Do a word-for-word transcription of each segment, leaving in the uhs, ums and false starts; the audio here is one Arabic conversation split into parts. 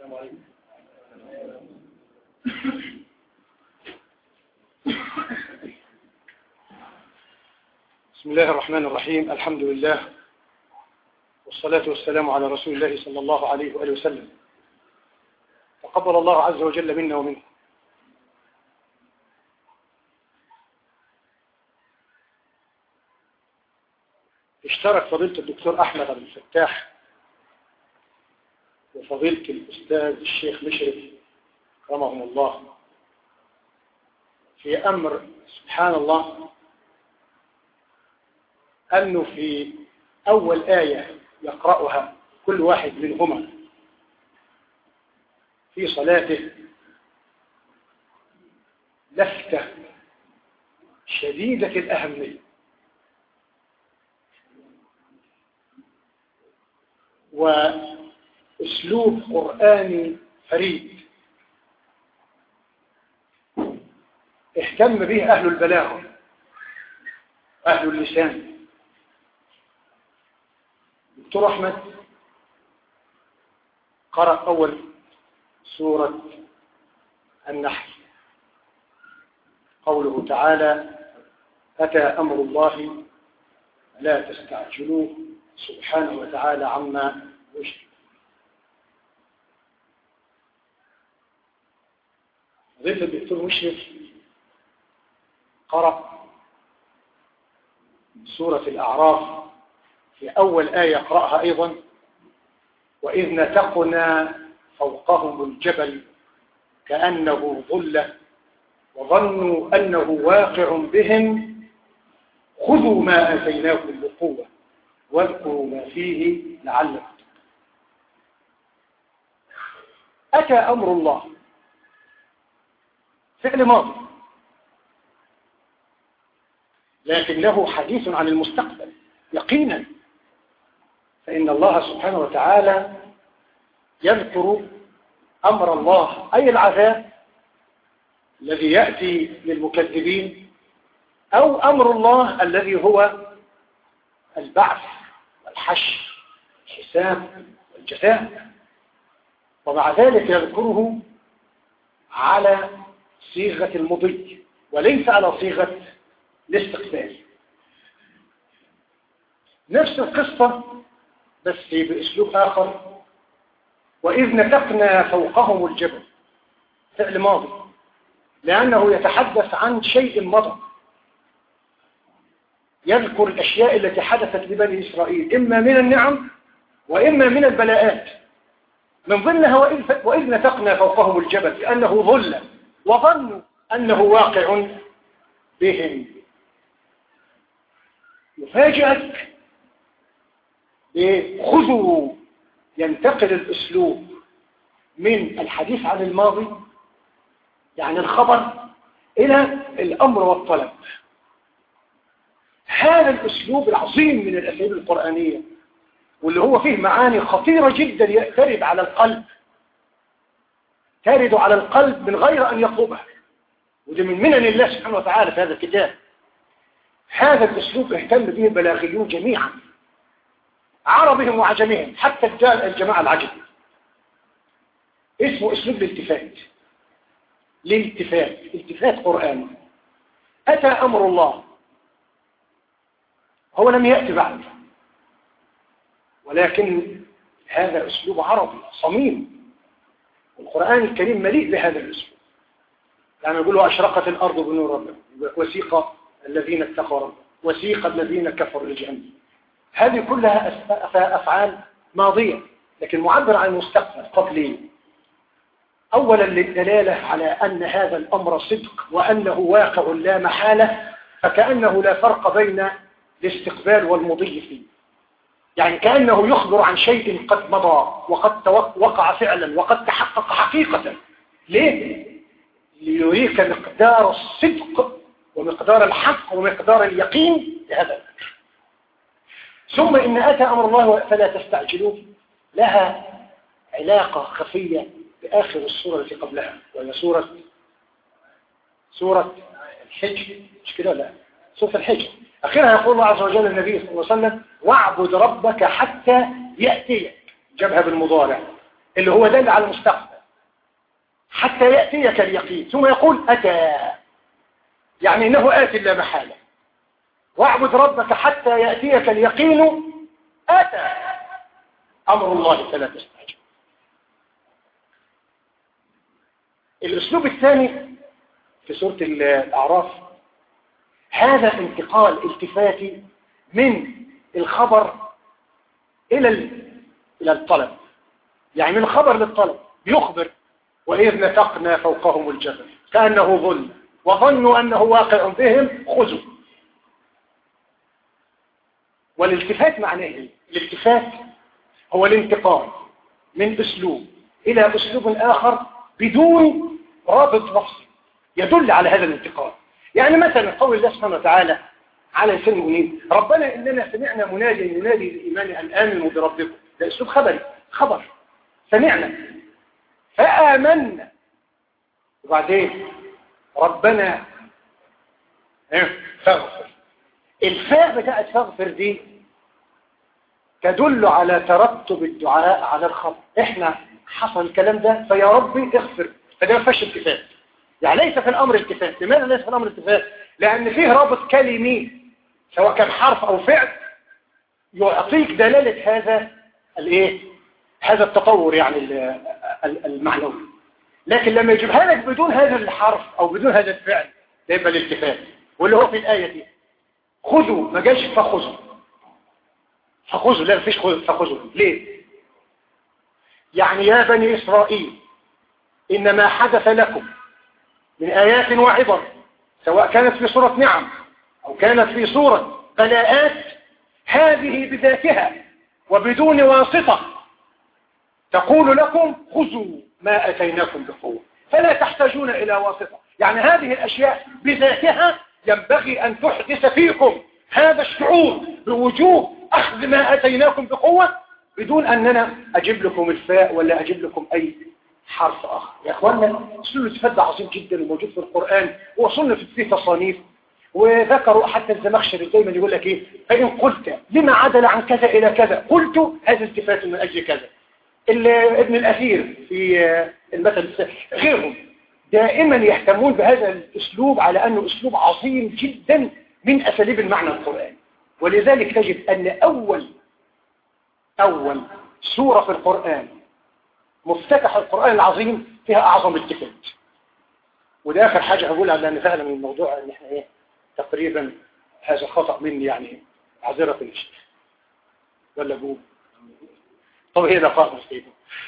بسم الله الرحمن الرحيم. الحمد لله والصلاة والسلام على رسول الله صلى الله عليه وآله وسلم. تقبل الله عز وجل منا ومنكم. اشترك فضيلة الدكتور أحمد عبد الفتاح وفضيلة الأستاذ الشيخ مشرف رحمهم الله في أمر سبحان الله، أنه في أول آية يقرأها كل واحد منهما في صلاته لفتة شديدة الأهمية، وأسلوب قرآني فريد اهتم به أهل البلاغة أهل اللسان. دكتور أحمد قرأ أول سورة النحل، قوله تعالى: أتى أمر الله لا تستعجلوه سبحانه وتعالى عما يشرك. فضيلة الدكتور مشرف قرأ سورة الأعراف في أول آية يقرأها أيضا: وإذ نتقنا فوقهم الجبل كأنه ظلة وظنوا أنه واقع بهم خذوا ما آتيناكم بقوة واذكروا ما فيه لعلكم. أتى أمر الله فعل ماضي، لكن له حديث عن المستقبل يقينا، فإن الله سبحانه وتعالى يذكر أمر الله أي العذاب الذي يأتي للمكذبين، أو أمر الله الذي هو البعث والحشر والحساب والجزاء، ومع ذلك يذكره على صيغة المضي وليس على صيغة الاستقبال. نفس القصة بس بأسلوب آخر: وإذ نتقنا فوقهم الجبل، فعل ماضي لأنه يتحدث عن شيء مضى، يذكر الأشياء التي حدثت لبني إسرائيل إما من النعم وإما من البلاءات، من ضمنها وإذ نتقنا فوقهم الجبل لأنه ظل وظنوا أنه واقع بهم. يفاجئك بخذوا، ينتقل الأسلوب من الحديث عن الماضي يعني الخبر إلى الأمر والطلب. هذا الأسلوب العظيم من الأساليب القرآنية، واللي هو فيه معاني خطيرة جدا ترد على القلب ترد على القلب من غير أن يطلبها، وده من منن الله سبحانه وتعالى في هذا الكتاب. هذا الأسلوب اهتم به البلاغيون جميعا، عربهم وعجمهم، حتى الجماعة العجم. اسمه أسلوب الالتفات. الالتفات التفات قرآني. أتى أمر الله، هو لم يأتي بعد، ولكن هذا أسلوب عربي صميم، والقرآن الكريم مليء بهذا الأسلوب. يعني يقولوا أشرقت الأرض بنور ربهم، وسيق الذين اتقوا ربهم وسيق الذين كفروا لجهنم. هذه كلها أفعال ماضية لكن معبر عن المستقبل قبلي. أولا للدلالة على أن هذا الأمر صدق وأنه واقع لا محالة، فكأنه لا فرق بين الاستقبال والمضي فيه، يعني كأنه يخبر عن شيء قد مضى وقد وقع فعلا وقد تحقق حقيقة. ليه؟ ليريك مقدار الصدق ومقدار الحق ومقدار اليقين لهذا الأمر. ثم إن أتى أمر الله فلا تستعجلوه لها علاقة خفية بآخر السورة التي قبلها، وهي سورة سورة الحجر، مش كده؟ لا، سورة الحجر. أخيرا يقول الله عز وجل النبي صلى الله عليه وسلم: واعبد ربك حتى يأتيك، جابها بالمضارع، اللي هو دل على المستقبل، حتى يأتيك اليقين، ثم يقول أتى، يعني إنه آت لا محالة. واعبد ربك حتى يأتيك اليقين أتى أمر الله فلا تستعجل. الأسلوب الثاني في سورة الأعراف هذا انتقال التفاتي من الخبر إلى إلى الطلب، يعني من الخبر للطلب. بيخبر وإذ نتقنا فوقهم الجبل كأنه ظل وظنوا أنه واقع بهم خذوا. والالتفات معناه ايه؟ الالتفات هو الانتقال من أسلوب إلى أسلوب آخر بدون رابط لفظي يدل على هذا الانتقال. يعني مثلا قول الله سبحانه وتعالى على لسان المؤمنين ربنا إننا سمعنا مناديا ينادي للإيمان أن آمنوا بربكم، ده أسلوب خبري، خبر سمعنا فآمنا، وبعدين ربنا فاغفر. الفاء بتاعت فاغفر دي تدل على ترتب الدعاء على الخبر. احنا حصل الكلام ده فيا ربي اغفر، فده ما فيهاش التفات، يعني ليس في الامر التفات. لماذا ليس في الامر التفات؟ لان فيه رابط كلمي سواء كان حرف او فعل يعطيك دلاله هذا الايه، هذا التطور يعني المعنوي. لكن لما يجيبها لك بدون هذا الحرف او بدون هذا الفعل ده يبقى الالتفات، واللي هو في الايه دي خذوا، ما جاش فخذوا فخذوا، لا مفيش فخذوا. ليه؟ يعني يا بني إسرائيل إنما حدث لكم من آيات وعبر سواء كانت في سورة نعم أو كانت في سورة بلاءات، هذه بذاتها وبدون واسطة تقول لكم خذوا ما أتيناكم بقوة، فلا تحتاجون إلى واسطة. يعني هذه الأشياء بذاتها ينبغي أن تحدث فيكم هذا الشعور بوجوب أخذ ما أتيناكم بقوة بدون أننا أجيب لكم الفاء ولا أجيب لكم أي حرف آخر. يا أخوانا أسلوب التفات عظيم جدا وموجود في القرآن وصلنا في تصانيف، وذكروا حتى الزمخشري دايما يقول لك إيه، فإن قلت لما عدل عن كذا إلى كذا قلت هذا التفات من أجل كذا. ابن الأثير في المثل غيرهم دائما يهتمون بهذا الأسلوب على أنه أسلوب عظيم جدا من أساليب المعنى القرآني. ولذلك تجد أن أول أول سورة في القرآن مفتتح القرآن العظيم فيها أعظم التفات. وده آخر حاجة هقولها لأن فعلا من الموضوع أن احنا إيه تقريبا هذا خطأ مني، يعني عذرة الشيخ ولا أقول طب هي دقائق مستيبة.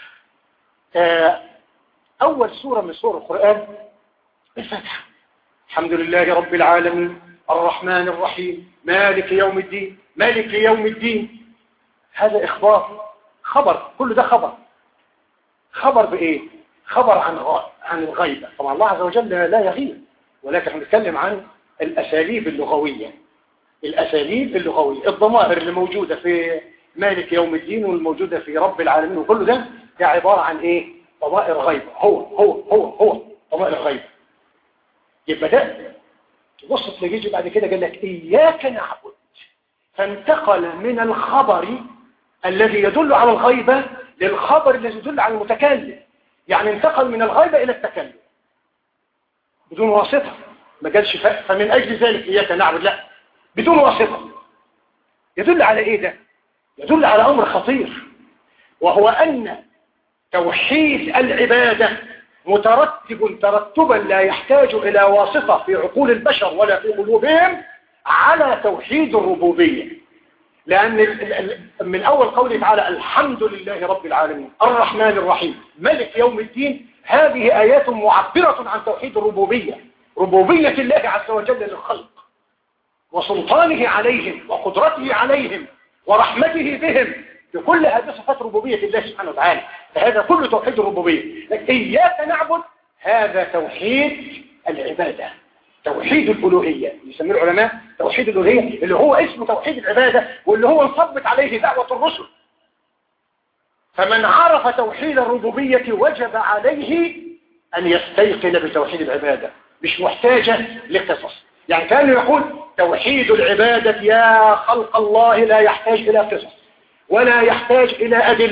أول سورة من سور القرآن الفتح، الحمد لله رب العالمين الرحمن الرحيم مالك يوم الدين. مالك يوم الدين هذا إخبار، خبر، كل ده خبر. خبر بإيه؟ خبر عن غ... عن الغيبة. طبعا الله عز وجل لا يغيب، ولكن نتكلم عن الأساليب اللغوية. الأساليب اللغوية، الضمائر اللي موجودة في مالك يوم الدين والموجودة في رب العالمين وكل ده ده عبارة عن إيه؟ ضمائر غيبة. هو هو هو هو ضمائر غيبة. يبقى ده تبص تلاقيه بعد كده قال لك إياك نعبد، فانتقل من الخبر الذي يدل على الغيبة للخبر الذي يدل على المتكلم. يعني انتقل من الغيبة إلى التكلم بدون واسطة. ما قالش فمن أجل ذلك إياك نعبد، لا، بدون واسطة. يدل على إيه ده؟ يدل على أمر خطير، وهو أن توحيد العبادة مترتب ترتبا لا يحتاج إلى واسطة في عقول البشر ولا في قلوبهم على توحيد الربوبية. لأن من أول قوله تعالى الحمد لله رب العالمين الرحمن الرحيم ملك يوم الدين، هذه آيات معبرة عن توحيد الربوبية، ربوبية الله عز وجل للخلق وسلطانه عليهم وقدرته عليهم ورحمته بهم، بكل هذه صفات ربوبية الله سبحانه وتعالى. فهذا كله توحيد الربوبية. لكن إياك نعبد هذا توحيد العبادة، توحيد الألوهية، يسميه العلماء توحيد الألوهية، اللي هو اسمه توحيد العبادة واللي هو انصبت عليه دعوة الرسل. فمن عرف توحيد الربوبية وجب عليه أن يستيقن بتوحيد العبادة، مش محتاجة لقصص. يعني كان يقول توحيد العبادة يا خلق الله لا يحتاج إلى قصص ولا يحتاج إلى أدلة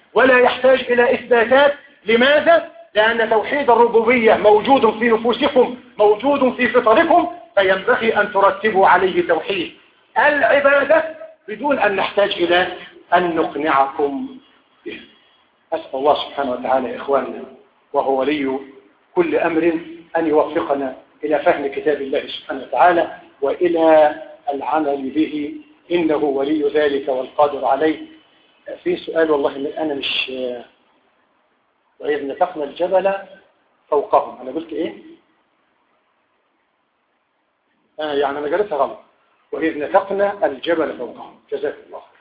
ولا يحتاج إلى إثباتات. لماذا؟ لأن توحيد الربوبية موجود في نفوسكم، موجود في فطركم، فينبغي أن ترتبوا عليه توحيد العبادة بدون أن نحتاج إلى أن نقنعكم به. أسأل الله سبحانه وتعالى إخواننا وهو ولي كل أمر أن يوفقنا إلى فهم كتاب الله سبحانه وتعالى وإلى العمل به، إنه ولي ذلك والقادر عليه. في سؤال والله أنا مش، وإذ نتقنا الجبل فوقهم، أنا قلت إيه؟ آه يعني أنا قلتها غلط، وإذ نتقنا الجبل فوقهم. جزاك الله.